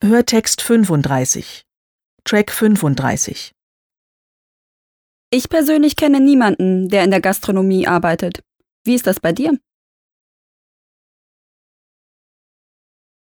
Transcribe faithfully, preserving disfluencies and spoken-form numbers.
Hörtext fünfunddreißig. Track fünfunddreißig. Ich persönlich kenne niemanden, der in der Gastronomie arbeitet. Wie ist das bei dir?